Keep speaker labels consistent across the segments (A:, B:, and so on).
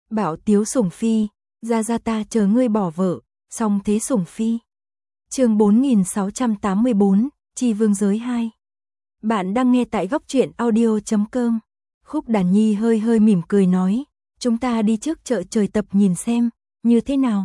A: Bảo Tiếu sủng phi, ra ta chờ ngươi bỏ vợ, song thế sủng phi. Chương 4684, Chi Vương giới 2. Bạn đang nghe tại góc truyện audio.com. Khúc Đàn Nhi hơi mỉm cười nói, chúng ta đi trước chợ trời tập nhìn xem, như thế nào?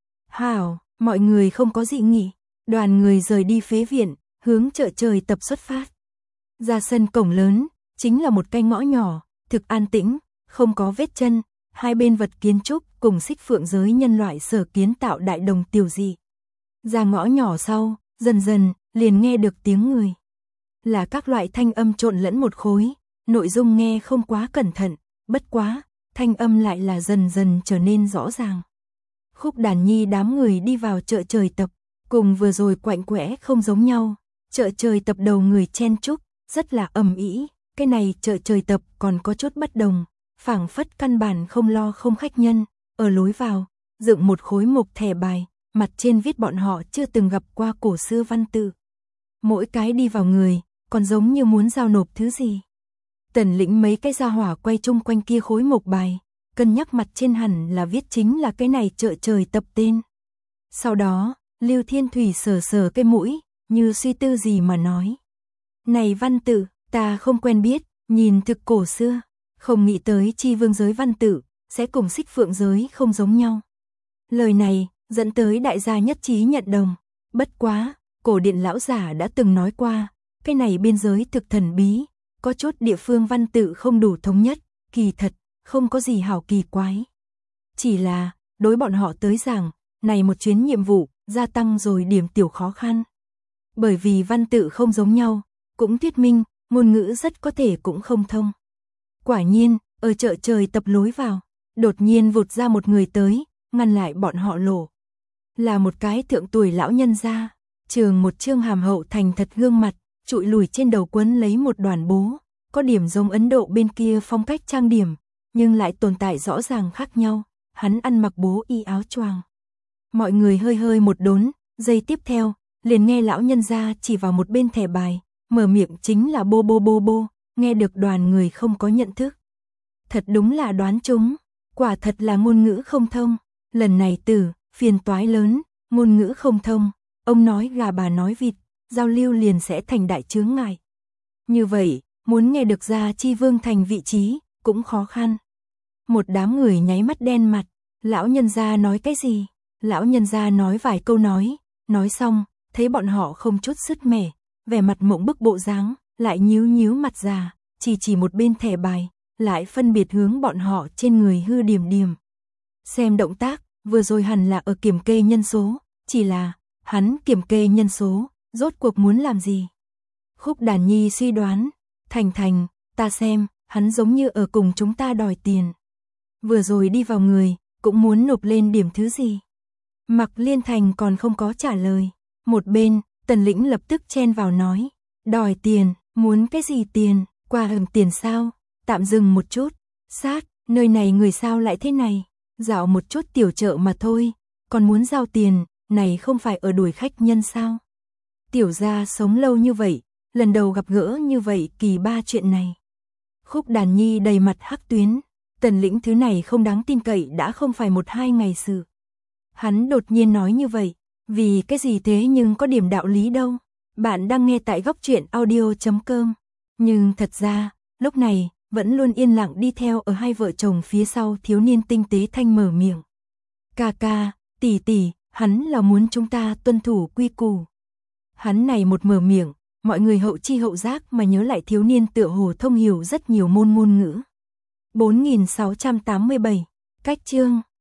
A: Hảo, mọi người không có dị nghị, đoàn người rời đi phế viện, hướng chợ trời tập xuất phát. Ra sân cổng lớn, chính là một cái ngõ nhỏ, thực an tĩnh, không có vết chân, hai bên vật kiến trúc cùng xích phượng giới nhân loại sở kiến tạo đại đồng tiểu dị. Ra ngõ nhỏ sau, dần liền nghe được tiếng người. Là các loại thanh âm trộn lẫn một khối, nội dung nghe không quá cẩn thận, bất quá, thanh âm lại là dần trở nên rõ ràng. Khúc Đàn Nhi đám người đi vào chợ trời tập, cùng vừa rồi quạnh quẽ không giống nhau, chợ trời tập đầu người chen chúc, rất là ầm ĩ, cái này chợ trời tập còn có chút bất đồng, phảng phất căn bản không lo không khách nhân, ở lối vào, dựng một khối mộc thẻ bài, mặt trên viết bọn họ chưa từng gặp qua cổ xưa văn tự. Mỗi cái đi vào người, còn giống như muốn giao nộp thứ gì. Tần Lĩnh mấy cái gia hỏa quay chung quanh kia khối mộc bài, cân nhắc mặt trên hẳn là viết chính là cái này chợ trời tập tên. Sau đó, Lưu Thiên Thủy sờ cái mũi, như suy tư gì mà nói. Này văn tự, ta không quen biết, nhìn thực cổ xưa, không nghĩ tới Chi Vương giới văn tự, sẽ cùng xích phượng giới không giống nhau. Lời này, dẫn tới đại gia nhất trí nhận đồng. Bất quá, cổ điện lão giả đã từng nói qua, cái này biên giới thực thần bí, có chút địa phương văn tự không đủ thống nhất, kỳ thật, không có gì hảo kỳ quái. Chỉ là, đối bọn họ tới rằng, này một chuyến nhiệm vụ, gia tăng rồi điểm tiểu khó khăn. Bởi vì văn tự không giống nhau, cũng thuyết minh, ngôn ngữ rất có thể cũng không thông. Quả nhiên, ở chợ trời tập lối vào, đột nhiên vụt ra một người tới, ngăn lại bọn họ lộ. Là một cái thượng tuổi lão nhân gia, một trương hàm hậu thành thật gương mặt, trụi lùi trên đầu quấn lấy một đoàn bố, có điểm giống Ấn Độ bên kia phong cách trang điểm, nhưng lại tồn tại rõ ràng khác nhau, hắn ăn mặc bố y áo choàng. Mọi người hơi một đốn, giây tiếp theo, liền nghe lão nhân gia chỉ vào một bên thẻ bài, mở miệng chính là bô, nghe được đoàn người không có nhận thức. Thật đúng là đoán chúng, quả thật là ngôn ngữ không thông, lần này phiền toái lớn, ngôn ngữ không thông, ông nói gà bà nói vịt, giao lưu liền sẽ thành đại chướng ngại. Như vậy, muốn nghe được ra Chi Vương thành vị trí, cũng khó khăn. Một đám người nháy mắt đen mặt, lão nhân gia nói cái gì? Lão nhân gia nói vài câu nói xong, thấy bọn họ không chút sứt mẻ, vẻ mặt mộng bức bộ dáng, lại nhíu mặt ra, chỉ một bên thẻ bài, lại phân biệt hướng bọn họ trên người hư điểm. Xem động tác, vừa rồi hẳn là ở kiểm kê nhân số, chỉ là, hắn kiểm kê nhân số, rốt cuộc muốn làm gì? Khúc Đàn Nhi suy đoán, Thành, ta xem, hắn giống như ở cùng chúng ta đòi tiền. Vừa rồi đi vào người, cũng muốn nộp lên điểm thứ gì. Mặc Liên Thành còn không có trả lời. Một bên, Tần Lĩnh lập tức chen vào nói, đòi tiền, muốn cái gì tiền, qua tiền sao? Tạm dừng một chút, nơi này người sao lại thế này? Dạo một chút tiểu chợ mà thôi, còn muốn giao tiền, này không phải ở đuổi khách nhân sao? Tiểu gia sống lâu như vậy, lần đầu gặp gỡ như vậy kỳ ba chuyện này. Khúc Đàn Nhi đầy mặt hắc tuyến, Tần Lĩnh thứ này không đáng tin cậy đã không phải 1-2 ngày sự. Hắn đột nhiên nói như vậy, vì cái gì thế nhưng có điểm đạo lý đâu. Bạn đang nghe tại góc truyện audio.com. Nhưng thật ra, lúc này, vẫn luôn yên lặng đi theo ở hai vợ chồng phía sau thiếu niên tinh tế thanh mở miệng. Ca, tỷ, hắn là muốn chúng ta tuân thủ quy củ. Hắn này một mở miệng, mọi người hậu chi hậu giác mà nhớ lại thiếu niên tựa hồ thông hiểu rất nhiều ngôn ngữ. 4687, cách chương.